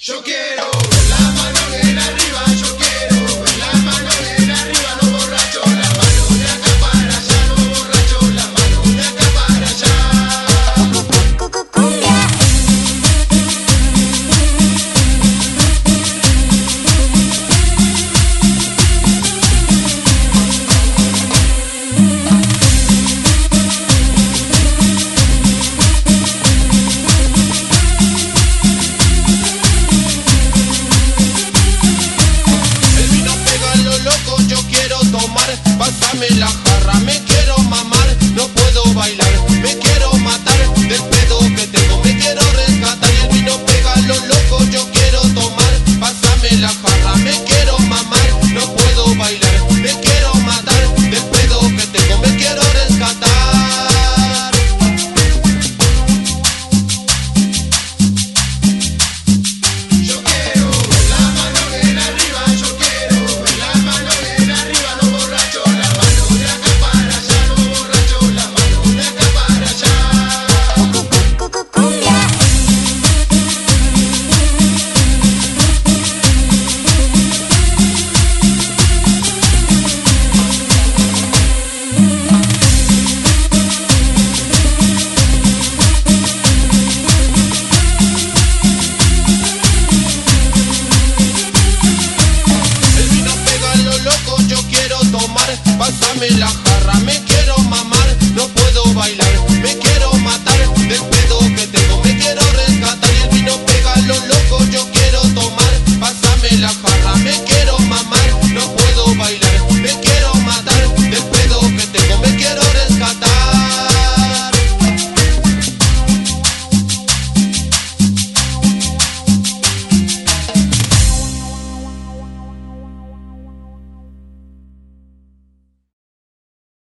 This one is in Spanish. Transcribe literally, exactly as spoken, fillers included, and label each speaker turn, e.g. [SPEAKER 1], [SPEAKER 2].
[SPEAKER 1] Yo quiero ver la mano en arriba, yo quiero ver la mano en arriba, no borracho, la mano de acá para allá, no borracho, la mano de acá para allá. Pásame la